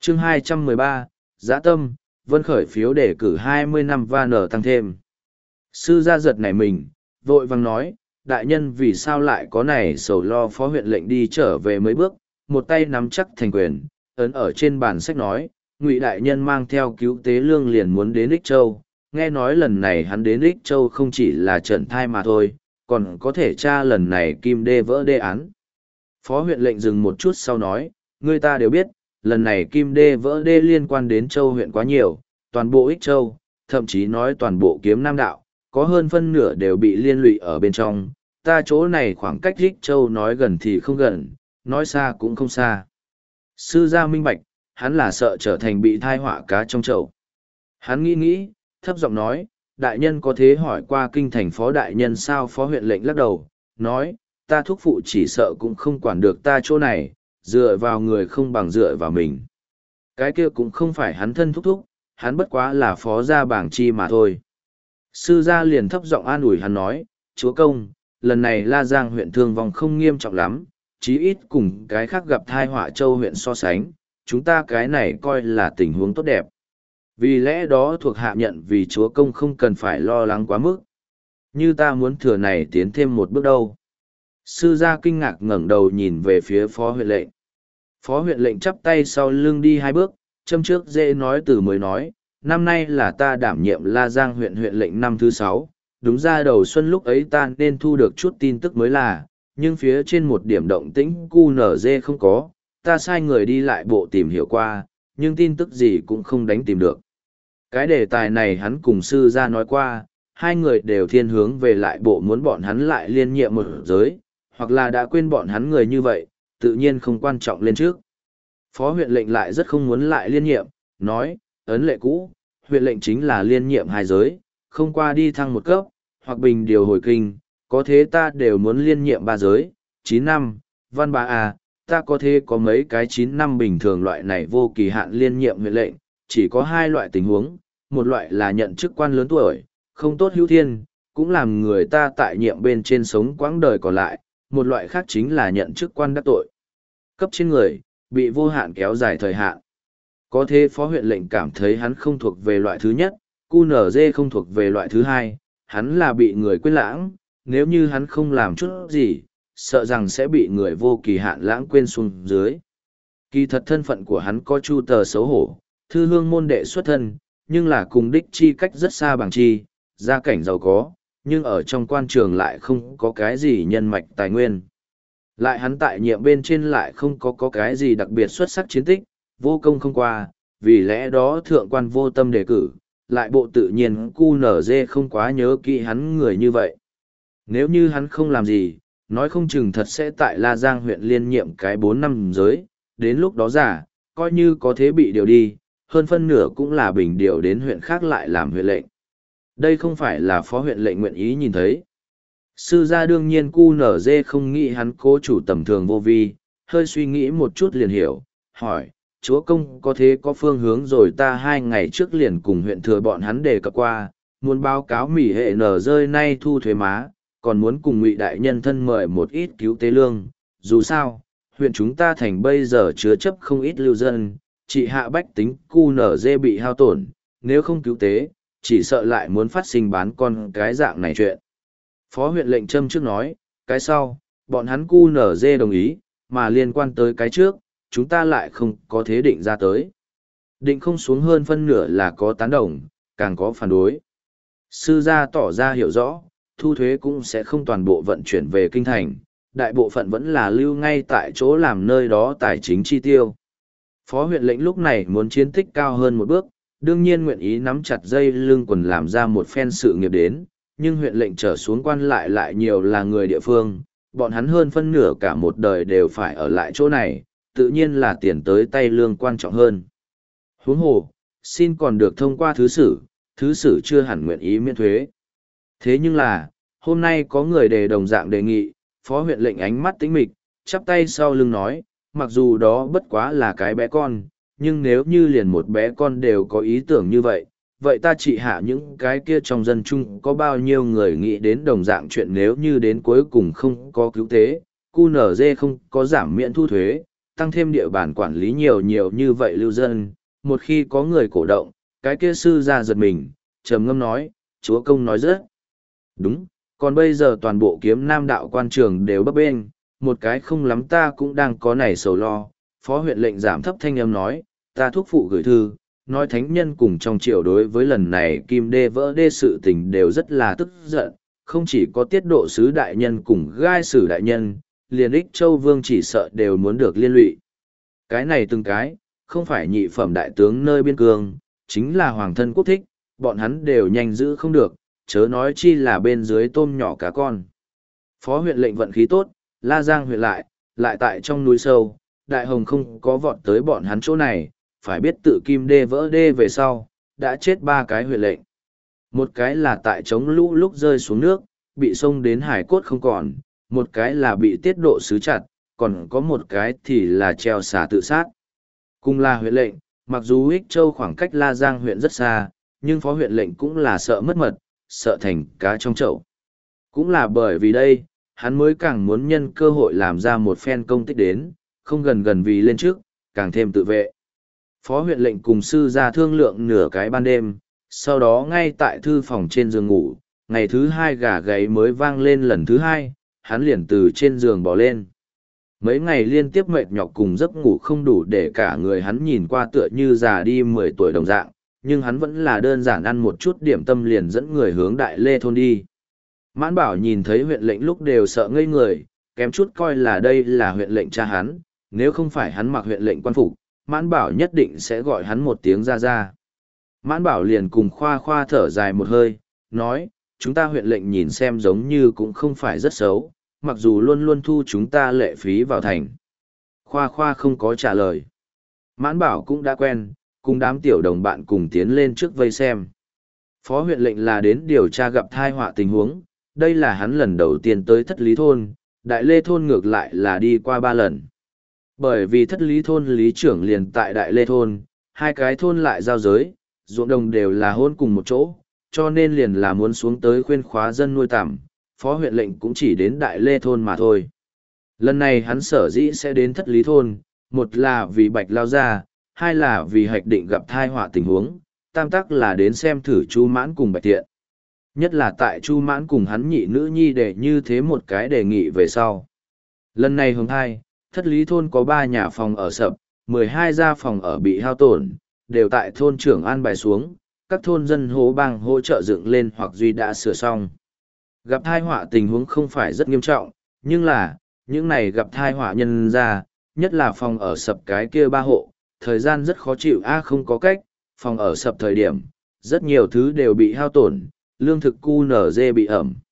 Chương 213, Dã tâm, Vân khởi phiếu đề cử 20 năm van ở tăng thêm. Sư gia giật nảy mình, vội vàng nói, đại nhân vì sao lại có này sầu lo. Phó huyện lệnh đi trở về mấy bước, một tay nắm chắc thành quyền, ấn ở trên bàn sách nói, Ngụy đại nhân mang theo cứu tế lương liền muốn đến Ích Châu, nghe nói lần này hắn đến Ích Châu không chỉ là trận thai mà thôi, còn có thể tra lần này kim đê vỡ đê án. Phó huyện lệnh dừng một chút sau nói, người ta đều biết, lần này kim đê vỡ đê liên quan đến Châu huyện quá nhiều, toàn bộ Ích Châu, thậm chí nói toàn bộ kiếm Nam Đạo, có hơn phân nửa đều bị liên lụy ở bên trong. Ta chỗ này khoảng cách Ích Châu nói gần thì không gần, nói xa cũng không xa. Sư gia minh bạch, hắn là sợ trở thành bị thai họa cá trong chậu. Hắn nghĩ nghĩ, thấp giọng nói, đại nhân có thế hỏi qua kinh thành phó đại nhân sao? Phó huyện lệnh lắc đầu, nói, ta thúc phụ chỉ sợ cũng không quản được ta chỗ này, dựa vào người không bằng dựa vào mình. Cái kia cũng không phải hắn thân thúc thúc, hắn bất quá là phó gia bảng chi mà thôi. Sư gia liền thấp giọng an ủi hắn nói, chúa công, lần này La Giang huyện thương vong không nghiêm trọng lắm, chí ít cùng cái khác gặp thai họa Châu huyện so sánh, chúng ta cái này coi là tình huống tốt đẹp. Vì lẽ đó thuộc hạ nhận vì chúa công không cần phải lo lắng quá mức. Như ta muốn thừa này tiến thêm một bước đâu. Sư gia kinh ngạc ngẩng đầu nhìn về phía phó huyện lệnh. Phó huyện lệnh chắp tay sau lưng đi hai bước, châm trước dễ nói từ mới nói, năm nay là ta đảm nhiệm La Giang huyện huyện lệnh năm thứ 6, đúng ra đầu xuân lúc ấy ta nên thu được chút tin tức mới là, nhưng phía trên một điểm động tĩnh QNZ không có, ta sai người đi lại bộ tìm hiểu qua, nhưng tin tức gì cũng không đánh tìm được. Cái đề tài này hắn cùng sư gia nói qua, hai người đều thiên hướng về lại bộ muốn bọn hắn lại liên nhiệm một giới, hoặc là đã quên bọn hắn người như vậy, tự nhiên không quan trọng lên trước. Phó huyện lệnh lại rất không muốn lại liên nhiệm, nói, ấn lệ cũ, huyện lệnh chính là liên nhiệm hai giới, không qua đi thăng một cấp, hoặc bình điều hồi kinh, có thế ta đều muốn liên nhiệm ba giới, 9 năm, văn bá à, ta có thế có mấy cái 9 năm bình thường loại này vô kỳ hạn liên nhiệm huyện lệnh, chỉ có hai loại tình huống, một loại là nhận chức quan lớn tuổi, không tốt hữu thiên, cũng làm người ta tại nhiệm bên trên sống quãng đời còn lại, một loại khác chính là nhận chức quan đắc tội. Cấp trên người, bị vô hạn kéo dài thời hạn. Có thế phó huyện lệnh cảm thấy hắn không thuộc về loại thứ nhất, QNZ không thuộc về loại thứ hai, hắn là bị người quên lãng, nếu như hắn không làm chút gì, sợ rằng sẽ bị người vô kỳ hạn lãng quên xuống dưới. Kỳ thật thân phận của hắn có chu tờ xấu hổ, thư hương môn đệ xuất thân, nhưng là cùng đích chi cách rất xa bằng chi, gia cảnh giàu có, nhưng ở trong quan trường lại không có cái gì nhân mạch tài nguyên. Lại hắn tại nhiệm bên trên lại không có cái gì đặc biệt xuất sắc chiến tích, vô công không qua, vì lẽ đó thượng quan vô tâm đề cử, lại bộ tự nhiên QNZ không quá nhớ kỹ hắn người như vậy. Nếu như hắn không làm gì, nói không chừng thật sẽ tại La Giang huyện liên nhiệm cái 4 năm giới, đến lúc đó giả, coi như có thế bị điều đi, hơn phân nửa cũng là bình điều đến huyện khác lại làm huyện lệnh. Đây không phải là phó huyện lệnh nguyện ý nhìn thấy. Sư gia đương nhiên QNZ không nghĩ hắn cố chủ tầm thường vô vi, hơi suy nghĩ một chút liền hiểu, hỏi, chúa công có thế có phương hướng rồi? Ta 2 ngày trước liền cùng huyện thừa bọn hắn đề cập qua, muốn báo cáo mỉ hệ nở rơi nay thu thuế má, còn muốn cùng Ngụy đại nhân thân mời một ít cứu tế lương, dù sao, huyện chúng ta thành bây giờ chứa chấp không ít lưu dân, trị hạ bách tính QNZ bị hao tổn, nếu không cứu tế, chỉ sợ lại muốn phát sinh bán con cái dạng này chuyện. Phó huyện lệnh châm trước nói, cái sau, bọn hắn QNZ đồng ý, mà liên quan tới cái trước, chúng ta lại không có thế định ra tới. Định không xuống hơn phân nửa là có tán đồng, càng có phản đối. Sư gia tỏ ra hiểu rõ, thu thuế cũng sẽ không toàn bộ vận chuyển về kinh thành, đại bộ phận vẫn là lưu ngay tại chỗ làm nơi đó tài chính chi tiêu. Phó huyện lệnh lúc này muốn chiến tích cao hơn một bước, đương nhiên nguyện ý nắm chặt dây lưng quần làm ra một phen sự nghiệp đến, nhưng huyện lệnh trở xuống quan lại nhiều là người địa phương, bọn hắn hơn phân nửa cả một đời đều phải ở lại chỗ này, tự nhiên là tiền tới tay lương quan trọng hơn. Huống hồ, xin còn được thông qua thứ sử chưa hẳn nguyện ý miễn thuế. Thế nhưng là, hôm nay có người đồng dạng đề nghị, phó huyện lệnh ánh mắt tĩnh mịch, chắp tay sau lưng nói, mặc dù đó bất quá là cái bé con, nhưng nếu như liền một bé con đều có ý tưởng như vậy, vậy ta trị hạ những cái kia trong dân chung có bao nhiêu người nghĩ đến đồng dạng chuyện nếu như đến cuối cùng không có cứu tế, QNZ không có giảm miễn thu thuế, tăng thêm địa bàn quản lý nhiều nhiều như vậy lưu dân, một khi có người cổ động, cái kia sư ra giật mình, trầm ngâm nói, chúa công nói rất đúng, còn bây giờ toàn bộ kiếm nam đạo quan trường đều bấp bênh, một cái không lắm ta cũng đang có này sầu lo. Phó huyện lệnh giảm thấp thanh âm nói, ta thúc phụ gửi thư, nói thánh nhân cùng trong triều đối với lần này kim đê vỡ đê sự tình đều rất là tức giận, không chỉ có tiết độ sứ đại nhân cùng gai sử đại nhân, liền ích châu vương chỉ sợ đều muốn được liên lụy. Cái này từng cái, không phải nhị phẩm đại tướng nơi biên cương, chính là hoàng thân quốc thích, bọn hắn đều nhanh giữ không được, chớ nói chi là bên dưới tôm nhỏ cá con. Phó huyện lệnh vận khí tốt, La Giang huyện lại tại trong núi sâu, đại hồng không có vọt tới bọn hắn chỗ này, phải biết tự kim đê vỡ đê về sau, đã chết 3 cái huyện lệnh. Một cái là tại chống lũ lúc rơi xuống nước, bị xông đến hải cốt không còn, một cái là bị tiết độ sứ chặt, còn có một cái thì là treo xả tự sát. Cùng là huyện lệnh, mặc dù Ích Châu khoảng cách La Giang huyện rất xa, nhưng phó huyện lệnh cũng là sợ mất mật, sợ thành cá trong chậu. Cũng là bởi vì đây, hắn mới càng muốn nhân cơ hội làm ra một phen công tích đến, không gần gần vì lên trước, càng thêm tự vệ. Phó huyện lệnh cùng sư ra thương lượng nửa cái ban đêm, sau đó ngay tại thư phòng trên giường ngủ, ngày thứ 2 gà gáy mới vang lên lần thứ 2, hắn liền từ trên giường bỏ lên. Mấy ngày liên tiếp mệt nhọc cùng giấc ngủ không đủ để cả người hắn nhìn qua tựa như già đi 10 tuổi đồng dạng, nhưng hắn vẫn là đơn giản ăn một chút điểm tâm liền dẫn người hướng Đại Lê thôn đi. Mãn Bảo nhìn thấy huyện lệnh lúc đều sợ ngây người, kém chút coi là đây là huyện lệnh cha hắn, nếu không phải hắn mặc huyện lệnh quan phục, Mãn Bảo nhất định sẽ gọi hắn một tiếng ra ra. Mãn Bảo liền cùng Khoa Khoa thở dài một hơi, nói, chúng ta huyện lệnh nhìn xem giống như cũng không phải rất xấu, mặc dù luôn luôn thu chúng ta lệ phí vào thành. Khoa Khoa không có trả lời. Mãn Bảo cũng đã quen, cùng đám tiểu đồng bạn cùng tiến lên trước vây xem. Phó huyện lệnh là đến điều tra gặp thai họa tình huống, đây là hắn lần đầu tiên tới Thất Lý thôn, Đại Lê thôn ngược lại là đi qua 3 lần. Bởi vì Thất Lý thôn lý trưởng liền tại Đại Lê thôn, 2 cái thôn lại giao giới, ruộng đồng đều là hôn cùng một chỗ, cho nên liền là muốn xuống tới khuyên khóa dân nuôi tằm, phó huyện lệnh cũng chỉ đến Đại Lê thôn mà thôi. Lần này hắn sở dĩ sẽ đến Thất Lý thôn, một là vì Bạch lao ra, hai là vì hạch định gặp thai họa tình huống, tam tắc là đến xem thử Chu Mãn cùng Bạch Tiện. Nhất là tại Chu Mãn cùng hắn nhị nữ nhi để như thế một cái đề nghị về sau. Lần này hướng hai, Thất Lý thôn có 3 nhà phòng ở sập, 12 gia phòng ở bị hao tổn, đều tại thôn trưởng an bài xuống, các thôn dân hố bang hỗ trợ dựng lên hoặc duy đã sửa xong. Gặp thai họa tình huống không phải rất nghiêm trọng, nhưng là, những này gặp thai họa nhân ra, nhất là phòng ở sập cái kia 3 hộ, thời gian rất khó chịu không có cách, phòng ở sập thời điểm, rất nhiều thứ đều bị hao tổn, lương thực cu nở dê bị ẩm.